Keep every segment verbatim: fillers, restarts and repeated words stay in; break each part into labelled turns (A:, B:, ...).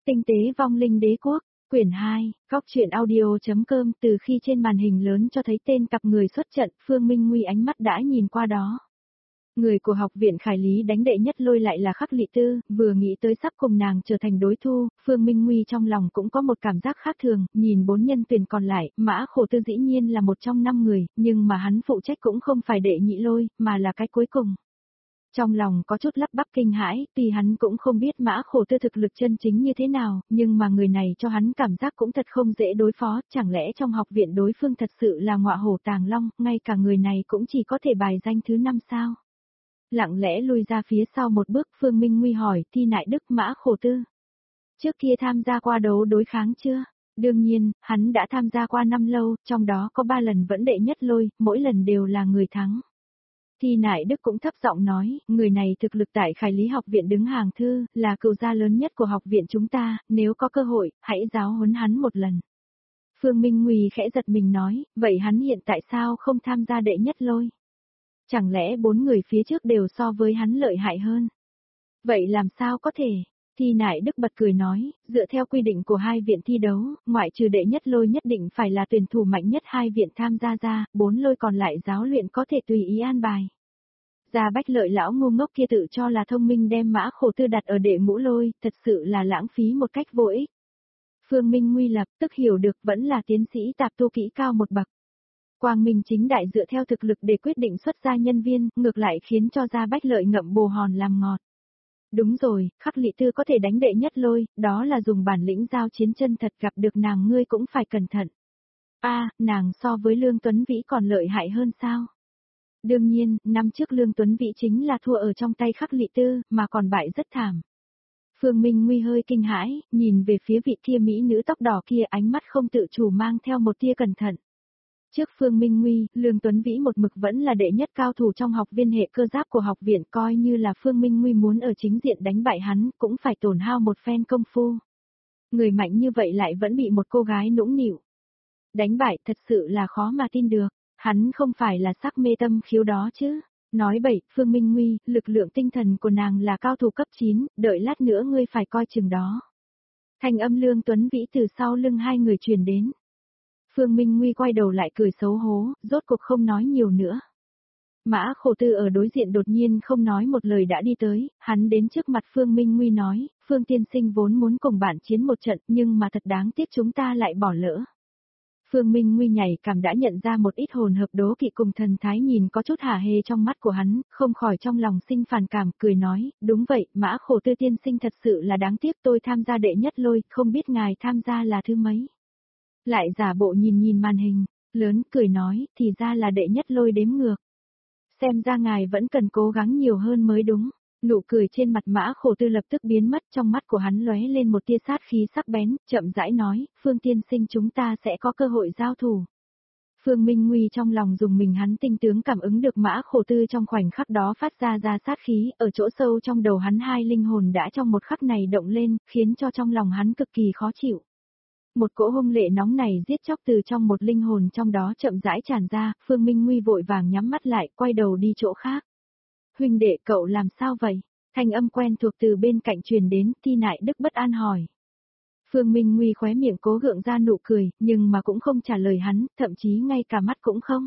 A: Tinh tế vong linh đế quốc, quyển hai, góc truyện audio.com. Từ khi trên màn hình lớn cho thấy tên cặp người xuất trận, Phương Minh Nguy ánh mắt đã nhìn qua đó. Người của học viện Khải Lý đánh đệ nhất lôi lại là Khắc Lị Tư, vừa nghĩ tới sắp cùng nàng trở thành đối thu, Phương Minh Nguy trong lòng cũng có một cảm giác khác thường, nhìn bốn nhân tuyển còn lại, Mã Khổ Tư dĩ nhiên là một trong năm người, nhưng mà hắn phụ trách cũng không phải đệ nhị lôi, mà là cái cuối cùng. Trong lòng có chút lắp bắp kinh hãi, tuy hắn cũng không biết Mã Khổ Tư thực lực chân chính như thế nào, nhưng mà người này cho hắn cảm giác cũng thật không dễ đối phó, chẳng lẽ trong học viện đối phương thật sự là ngọa hổ tàng long, ngay cả người này cũng chỉ có thể bài danh thứ năm sao? Lặng lẽ lui ra phía sau một bước, Phương Minh Nguy hỏi, Thi Nại Đức Mã Khổ Tư. Trước kia tham gia qua đấu đối kháng chưa? Đương nhiên, hắn đã tham gia qua năm lâu, trong đó có ba lần vẫn đệ nhất lôi, mỗi lần đều là người thắng. Thi Nại Đức cũng thấp giọng nói, người này thực lực tại Khải Lý học viện đứng hàng thư, là cựu gia lớn nhất của học viện chúng ta, nếu có cơ hội, hãy giáo huấn hắn một lần. Phương Minh Nguy khẽ giật mình nói, vậy hắn hiện tại sao không tham gia đệ nhất lôi? Chẳng lẽ bốn người phía trước đều so với hắn lợi hại hơn? Vậy làm sao có thể? Thi Nại Đức bật cười nói, dựa theo quy định của hai viện thi đấu, ngoại trừ đệ nhất lôi nhất định phải là tuyển thủ mạnh nhất hai viện tham gia ra, bốn lôi còn lại giáo luyện có thể tùy ý an bài. Gia Bách Lợi lão ngu ngốc kia tự cho là thông minh đem Mã Khổ Tư đặt ở đệ ngũ lôi, thật sự là lãng phí một cách vô ích. Phương Minh Nguy lập tức hiểu được vẫn là tiến sĩ tạp tu kỹ cao một bậc. Quang Minh chính đại dựa theo thực lực để quyết định xuất ra nhân viên, ngược lại khiến cho Gia Bách Lợi ngậm bồ hòn làm ngọt. Đúng rồi, Khắc Lị Tư có thể đánh đệ nhất lôi, đó là dùng bản lĩnh giao chiến chân thật, gặp được nàng ngươi cũng phải cẩn thận. A, à, nàng so với Lương Tuấn Vĩ còn lợi hại hơn sao? Đương nhiên, năm trước Lương Tuấn Vĩ chính là thua ở trong tay Khắc Lị Tư, mà còn bại rất thảm. Phương Minh Nguy hơi kinh hãi, nhìn về phía vị kia mỹ nữ tóc đỏ kia, ánh mắt không tự chủ mang theo một tia cẩn thận. Trước Phương Minh Nguy, Lương Tuấn Vĩ một mực vẫn là đệ nhất cao thủ trong học viên hệ cơ giáp của học viện, coi như là Phương Minh Nguy muốn ở chính diện đánh bại hắn, cũng phải tổn hao một phen công phu. Người mạnh như vậy lại vẫn bị một cô gái nũng nịu đánh bại, thật sự là khó mà tin được, hắn không phải là sắc mê tâm khiếu đó chứ. Nói bậy, Phương Minh Nguy, lực lượng tinh thần của nàng là cao thủ cấp chín, đợi lát nữa ngươi phải coi chừng đó. Thanh âm Lương Tuấn Vĩ từ sau lưng hai người truyền đến. Phương Minh Nguy quay đầu lại cười xấu hố, rốt cuộc không nói nhiều nữa. Mã Khổ Tư ở đối diện đột nhiên không nói một lời đã đi tới, hắn đến trước mặt Phương Minh Nguy nói, Phương tiên sinh vốn muốn cùng bạn chiến một trận nhưng mà thật đáng tiếc chúng ta lại bỏ lỡ. Phương Minh Nguy nhảy cảm đã nhận ra một ít hồn hợp đố kỵ cùng thần thái nhìn có chút hả hê trong mắt của hắn, không khỏi trong lòng sinh phản cảm, cười nói, đúng vậy, Mã Khổ Tư tiên sinh thật sự là đáng tiếc, tôi tham gia đệ nhất lôi, không biết ngài tham gia là thứ mấy. Lại giả bộ nhìn nhìn màn hình, lớn cười nói, thì ra là đệ nhất lôi đếm ngược. Xem ra ngài vẫn cần cố gắng nhiều hơn mới đúng. Nụ cười trên mặt Mã Khổ Tư lập tức biến mất, trong mắt của hắn lóe lên một tia sát khí sắc bén, chậm rãi nói, Phương tiên sinh chúng ta sẽ có cơ hội giao thủ. Phương Minh Nguy trong lòng dùng mình, hắn tinh tướng cảm ứng được Mã Khổ Tư trong khoảnh khắc đó phát ra ra sát khí, ở chỗ sâu trong đầu hắn hai linh hồn đã trong một khắc này động lên, khiến cho trong lòng hắn cực kỳ khó chịu. Một cỗ hung lệ nóng này giết chóc từ trong một linh hồn trong đó chậm rãi tràn ra, Phương Minh Nguy vội vàng nhắm mắt lại, quay đầu đi chỗ khác. Huynh đệ cậu làm sao vậy? Thanh âm quen thuộc từ bên cạnh truyền đến, Thi Nại Đức bất an hỏi. Phương Minh Nguy khóe miệng cố gượng ra nụ cười, nhưng mà cũng không trả lời hắn, thậm chí ngay cả mắt cũng không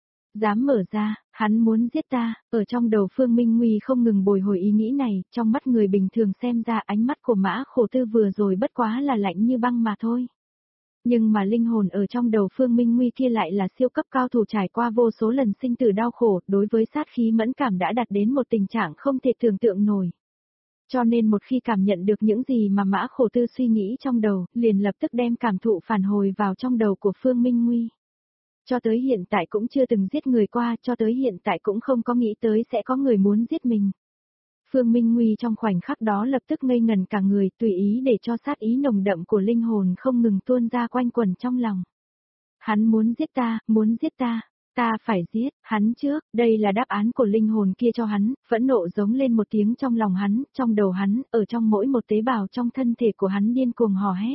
A: dám mở ra, hắn muốn giết ta, ở trong đầu Phương Minh Nguy không ngừng bồi hồi ý nghĩ này, trong mắt người bình thường xem ra ánh mắt của Mã Khổ Tư vừa rồi bất quá là lạnh như băng mà thôi. Nhưng mà linh hồn ở trong đầu Phương Minh Nguy kia lại là siêu cấp cao thủ trải qua vô số lần sinh tử đau khổ, đối với sát khí mẫn cảm đã đạt đến một tình trạng không thể tưởng tượng nổi. Cho nên một khi cảm nhận được những gì mà Mã Khổ Tư suy nghĩ trong đầu, liền lập tức đem cảm thụ phản hồi vào trong đầu của Phương Minh Nguy. Cho tới hiện tại cũng chưa từng giết người qua, cho tới hiện tại cũng không có nghĩ tới sẽ có người muốn giết mình. Phương Minh Nguy trong khoảnh khắc đó lập tức ngây ngần cả người, tùy ý để cho sát ý nồng đậm của linh hồn không ngừng tuôn ra quanh quẩn trong lòng. Hắn muốn giết ta, muốn giết ta, ta phải giết, hắn trước, đây là đáp án của linh hồn kia cho hắn, phẫn nộ giống lên một tiếng trong lòng hắn, trong đầu hắn, ở trong mỗi một tế bào trong thân thể của hắn điên cuồng hò hét.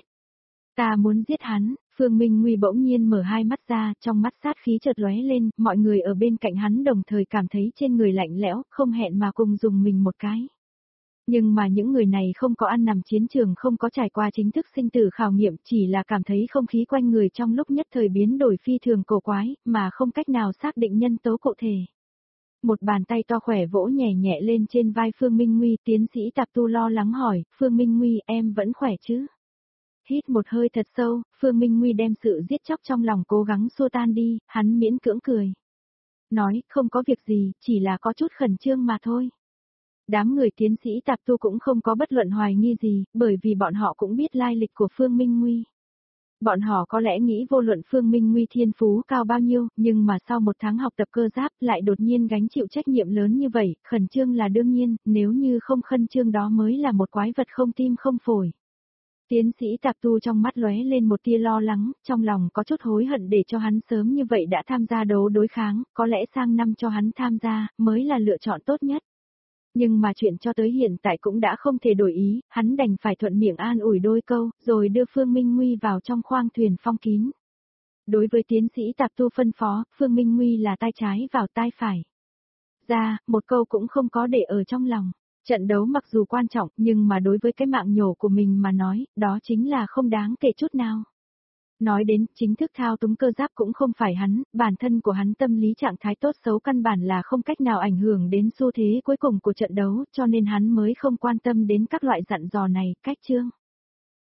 A: Ta muốn giết hắn. Phương Minh Nguy bỗng nhiên mở hai mắt ra, trong mắt sát khí chợt lóe lên, mọi người ở bên cạnh hắn đồng thời cảm thấy trên người lạnh lẽo, không hẹn mà cùng dùng mình một cái. Nhưng mà những người này không có ăn nằm chiến trường, không có trải qua chính thức sinh tử khảo nghiệm, chỉ là cảm thấy không khí quanh người trong lúc nhất thời biến đổi phi thường cổ quái, mà không cách nào xác định nhân tố cụ thể. Một bàn tay to khỏe vỗ nhẹ nhẹ lên trên vai Phương Minh Nguy, tiến sĩ Tạp Tu lo lắng hỏi, Phương Minh Nguy, em vẫn khỏe chứ? Hít một hơi thật sâu, Phương Minh Nguy đem sự giết chóc trong lòng cố gắng xua tan đi, hắn miễn cưỡng cười. Nói, không có việc gì, chỉ là có chút khẩn trương mà thôi. Đám người tiến sĩ Tạp Tu cũng không có bất luận hoài nghi gì, bởi vì bọn họ cũng biết lai lịch của Phương Minh Nguy. Bọn họ có lẽ nghĩ vô luận Phương Minh Nguy thiên phú cao bao nhiêu, nhưng mà sau một tháng học tập cơ giáp lại đột nhiên gánh chịu trách nhiệm lớn như vậy, khẩn trương là đương nhiên, nếu như không khẩn trương đó mới là một quái vật không tim không phổi. Tiến sĩ Tạp Tu trong mắt lóe lên một tia lo lắng, trong lòng có chút hối hận để cho hắn sớm như vậy đã tham gia đấu đối kháng, có lẽ sang năm cho hắn tham gia, mới là lựa chọn tốt nhất. Nhưng mà chuyện cho tới hiện tại cũng đã không thể đổi ý, hắn đành phải thuận miệng an ủi đôi câu, rồi đưa Phương Minh Nguy vào trong khoang thuyền phong kín. Đối với tiến sĩ Tạp Tu phân phó, Phương Minh Nguy là tai trái vào tai phải. Ra, một câu cũng không có để ở trong lòng. Trận đấu mặc dù quan trọng, nhưng mà đối với cái mạng nhổ của mình mà nói, đó chính là không đáng kể chút nào. Nói đến, chính thức thao túng cơ giáp cũng không phải hắn, bản thân của hắn tâm lý trạng thái tốt xấu căn bản là không cách nào ảnh hưởng đến xu thế cuối cùng của trận đấu, cho nên hắn mới không quan tâm đến các loại dặn dò này, cách chương.